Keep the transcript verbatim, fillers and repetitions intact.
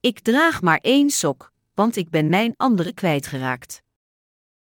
Ik draag maar één sok, want ik ben mijn andere kwijtgeraakt.